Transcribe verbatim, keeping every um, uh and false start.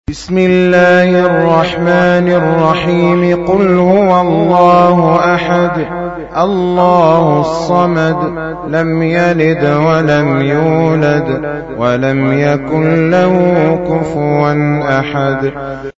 بسم الله الرحمن الرحيم قل هو الله أحد الله الصمد لم يلد ولم يولد ولم يكن له كفوا أحد.